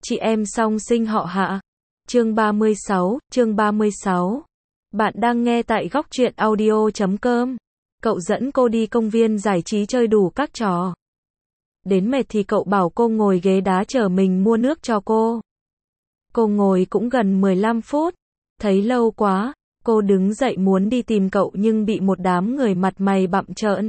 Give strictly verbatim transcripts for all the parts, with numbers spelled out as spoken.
Chị em song sinh họ Hạ. Chương ba mươi sáu, chương ba mươi sáu. Bạn đang nghe tại góc truyện audio chấm com. Cậu dẫn cô đi công viên giải trí chơi đủ các trò. Đến mệt thì cậu bảo cô ngồi ghế đá chờ mình mua nước cho cô. Cô ngồi cũng gần mười lăm phút. Thấy lâu quá, cô đứng dậy muốn đi tìm cậu nhưng bị một đám người mặt mày bặm trợn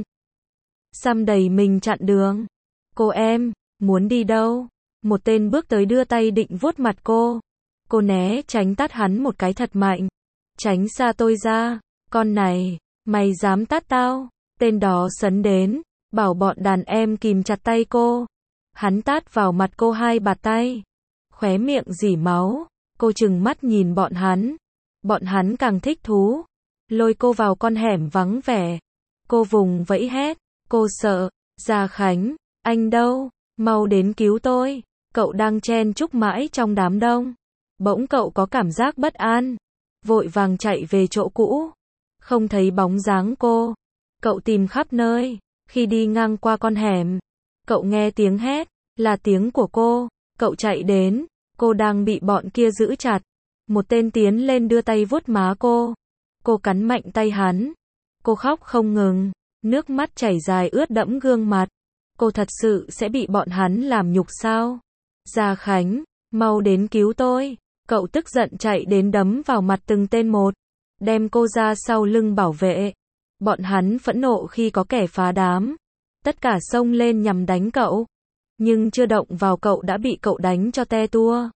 xăm đầy mình chặn đường. Cô em, muốn đi đâu? Một tên bước tới đưa tay định vuốt mặt cô. Cô né tránh tát hắn một cái thật mạnh. Tránh xa tôi ra, con này, mày dám tát tao? Tên đó sấn đến, bảo bọn đàn em kìm chặt tay cô. Hắn tát vào mặt cô hai bạt tay. Khóe miệng rỉ máu, cô trừng mắt nhìn bọn hắn. Bọn hắn càng thích thú. Lôi cô vào con hẻm vắng vẻ. Cô vùng vẫy hét, cô sợ, Gia Khánh, anh đâu? Mau đến cứu tôi. Cậu đang chen chúc mãi trong đám đông. Bỗng cậu có cảm giác bất an. Vội vàng chạy về chỗ cũ. Không thấy bóng dáng cô. Cậu tìm khắp nơi. Khi đi ngang qua con hẻm, cậu nghe tiếng hét, là tiếng của cô. Cậu chạy đến, cô đang bị bọn kia giữ chặt. Một tên tiến lên đưa tay vuốt má cô. Cô cắn mạnh tay hắn. Cô khóc không ngừng. Nước mắt chảy dài ướt đẫm gương mặt. Cô thật sự sẽ bị bọn hắn làm nhục sao? Gia Khánh, mau đến cứu tôi. Cậu tức giận chạy đến đấm vào mặt từng tên một. Đem cô ra sau lưng bảo vệ. Bọn hắn phẫn nộ khi có kẻ phá đám. Tất cả xông lên nhằm đánh cậu. Nhưng chưa động vào cậu đã bị cậu đánh cho te tua.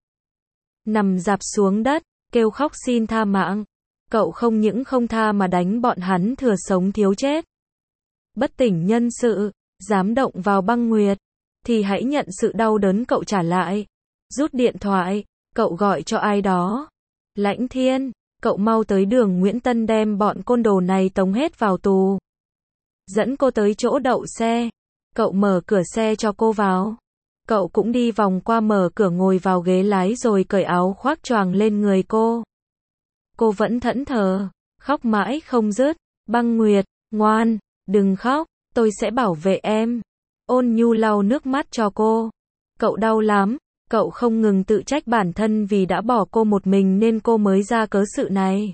Nằm rạp xuống đất, kêu khóc xin tha mạng. Cậu không những không tha mà đánh bọn hắn thừa sống thiếu chết. Bất tỉnh nhân sự, dám động vào băng nguyệt, thì hãy nhận sự đau đớn cậu trả lại. Rút điện thoại, cậu gọi cho ai đó. Lãnh Thiên, cậu mau tới đường Nguyễn Tân đem bọn côn đồ này tống hết vào tù. Dẫn cô tới chỗ đậu xe. Cậu mở cửa xe cho cô vào. Cậu cũng đi vòng qua mở cửa ngồi vào ghế lái rồi cởi áo khoác choàng lên người cô. Cô vẫn thẫn thờ, khóc mãi không dứt. Băng Nguyệt, ngoan, đừng khóc, tôi sẽ bảo vệ em. Ôn nhu lau nước mắt cho cô. Cậu đau lắm, cậu không ngừng tự trách bản thân vì đã bỏ cô một mình nên cô mới ra cớ sự này.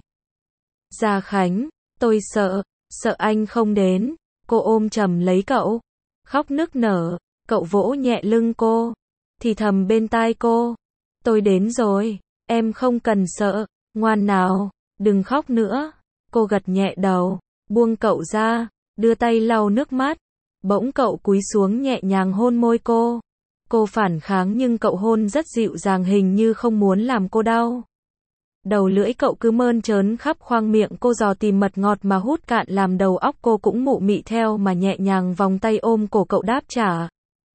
Gia Khánh, tôi sợ, sợ anh không đến. Cô ôm chầm lấy cậu, khóc nức nở. Cậu vỗ nhẹ lưng cô, thì thầm bên tai cô. Tôi đến rồi, em không cần sợ, ngoan nào, đừng khóc nữa. Cô gật nhẹ đầu, buông cậu ra, đưa tay lau nước mắt. Bỗng cậu cúi xuống nhẹ nhàng hôn môi cô. Cô phản kháng nhưng cậu hôn rất dịu dàng hình như không muốn làm cô đau. Đầu lưỡi cậu cứ mơn trớn khắp khoang miệng cô dò tìm mật ngọt mà hút cạn làm đầu óc cô cũng mụ mị theo mà nhẹ nhàng vòng tay ôm cổ cậu đáp trả.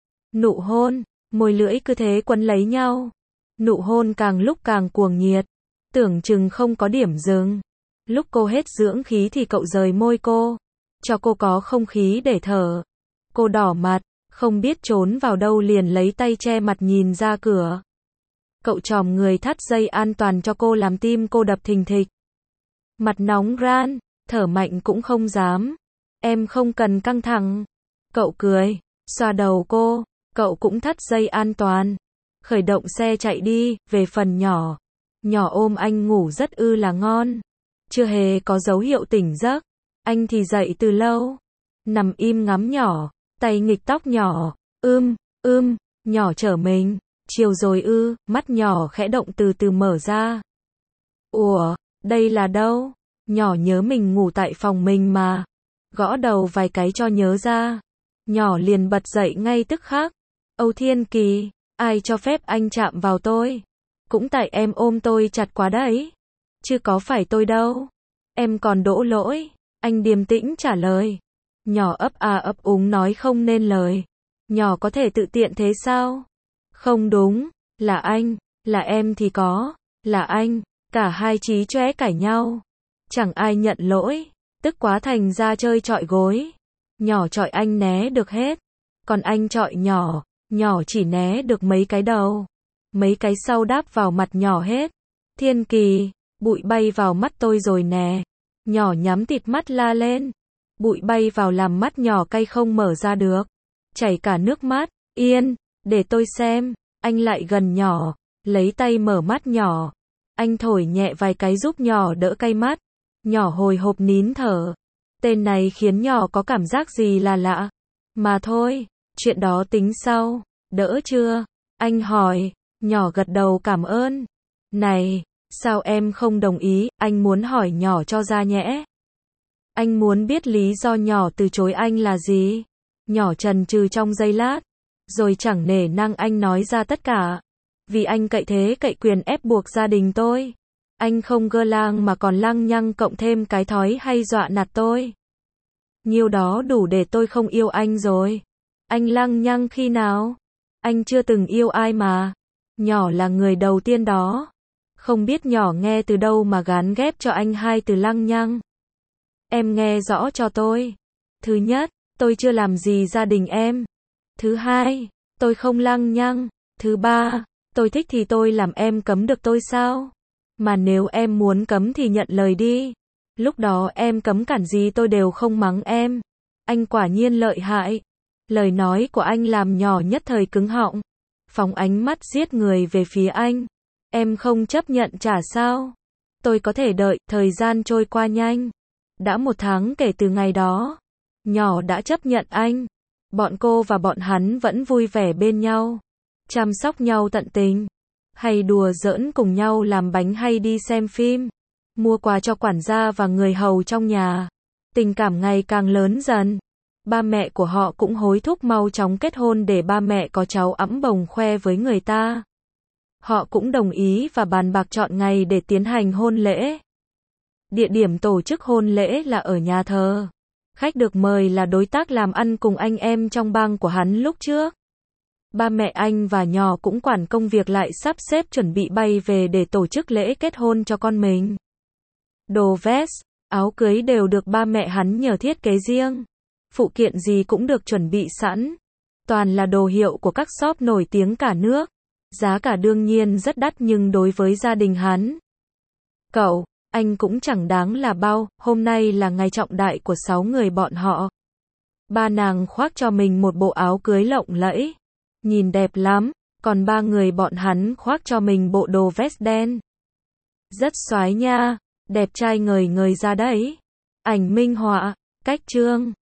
Nụ hôn, môi lưỡi cứ thế quấn lấy nhau. Nụ hôn càng lúc càng cuồng nhiệt. Tưởng chừng không có điểm dừng. Lúc cô hết dưỡng khí thì cậu rời môi cô. Cho cô có không khí để thở. Cô đỏ mặt, không biết trốn vào đâu liền lấy tay che mặt nhìn ra cửa. Cậu chòm người thắt dây an toàn cho cô làm tim cô đập thình thịch. Mặt nóng ran, thở mạnh cũng không dám. Em không cần căng thẳng. Cậu cười, xoa đầu cô. Cậu cũng thắt dây an toàn. Khởi động xe chạy đi, về phần nhỏ. Nhỏ ôm anh ngủ rất ư là ngon. Chưa hề có dấu hiệu tỉnh giấc. Anh thì dậy từ lâu. Nằm im ngắm nhỏ, tay nghịch tóc nhỏ. Ưm, ưm, nhỏ trở mình. Chiều rồi ư, mắt nhỏ khẽ động từ từ mở ra. Ủa, đây là đâu? Nhỏ nhớ mình ngủ tại phòng mình mà. Gõ đầu vài cái cho nhớ ra. Nhỏ liền bật dậy ngay tức khắc. Âu Thiên Kỳ, ai cho phép anh chạm vào tôi? Cũng tại em ôm tôi chặt quá đấy. Chứ có phải tôi đâu. Em còn đổ lỗi. Anh điềm tĩnh trả lời. Nhỏ ấp à ấp úng nói không nên lời. Nhỏ có thể tự tiện thế sao? Không đúng, là anh, là em thì có, là anh. Cả hai chí chóe cãi nhau. Chẳng ai nhận lỗi. Tức quá thành ra chơi chọi gối. Nhỏ chọi anh né được hết. Còn anh chọi nhỏ. Nhỏ chỉ né được mấy cái đầu. Mấy cái sau đáp vào mặt nhỏ hết. Thiên Kỳ, bụi bay vào mắt tôi rồi nè. Nhỏ nhắm tịt mắt la lên. Bụi bay vào làm mắt nhỏ cay không mở ra được. Chảy cả nước mắt. Yên, để tôi xem. Anh lại gần nhỏ. lấy tay mở mắt nhỏ. Anh thổi nhẹ vài cái giúp nhỏ đỡ cay mắt. Nhỏ hồi hộp nín thở. Tên này khiến nhỏ có cảm giác gì là lạ. Mà thôi, chuyện đó tính sau. Đỡ chưa? Anh hỏi. Nhỏ gật đầu cảm ơn. Này, sao em không đồng ý, anh muốn hỏi nhỏ cho ra nhẽ. Anh muốn biết lý do nhỏ từ chối anh là gì. Nhỏ chần chừ trong giây lát. Rồi chẳng nể nang anh nói ra tất cả. Vì anh cậy thế cậy quyền ép buộc gia đình tôi. Anh không gơ lang mà còn lăng nhăng cộng thêm cái thói hay dọa nạt tôi. Nhiêu đó đủ để tôi không yêu anh rồi. Anh lăng nhăng khi nào? Anh chưa từng yêu ai mà. Nhỏ là người đầu tiên đó. Không biết nhỏ nghe từ đâu mà gán ghép cho anh hai từ lăng nhăng. Em nghe rõ cho tôi. Thứ nhất, tôi chưa làm gì gia đình em. Thứ hai, tôi không lăng nhăng. Thứ ba, tôi thích thì tôi làm, em cấm được tôi sao? Mà nếu em muốn cấm thì nhận lời đi. Lúc đó em cấm cản gì tôi đều không mắng em. Anh quả nhiên lợi hại. Lời nói của anh làm nhỏ nhất thời cứng họng. Phóng ánh mắt giết người về phía anh. Em không chấp nhận trả sao? Tôi có thể đợi, thời gian trôi qua nhanh. Đã một tháng kể từ ngày đó. Nhỏ đã chấp nhận anh. Bọn cô và bọn hắn vẫn vui vẻ bên nhau. Chăm sóc nhau tận tình. Hay đùa giỡn cùng nhau làm bánh hay đi xem phim. Mua quà cho quản gia và người hầu trong nhà. Tình cảm ngày càng lớn dần. Ba mẹ của họ cũng hối thúc mau chóng kết hôn để ba mẹ có cháu ẵm bồng khoe với người ta. Họ cũng đồng ý và bàn bạc chọn ngày để tiến hành hôn lễ. Địa điểm tổ chức hôn lễ là ở nhà thờ. Khách được mời là đối tác làm ăn cùng anh em trong bang của hắn lúc trước. Ba mẹ anh và nhỏ cũng quản công việc lại sắp xếp chuẩn bị bay về để tổ chức lễ kết hôn cho con mình. Đồ vest, áo cưới đều được ba mẹ hắn nhờ thiết kế riêng. Phụ kiện gì cũng được chuẩn bị sẵn. Toàn là đồ hiệu của các shop nổi tiếng cả nước. Giá cả đương nhiên rất đắt nhưng đối với gia đình hắn, cậu, anh cũng chẳng đáng là bao. Hôm nay là ngày trọng đại của sáu người bọn họ. Ba nàng khoác cho mình một bộ áo cưới lộng lẫy. Nhìn đẹp lắm. Còn ba người bọn hắn khoác cho mình bộ đồ vest đen. Rất xoái nha. Đẹp trai ngời ngời ra đấy. Ảnh minh họa. Cách trương.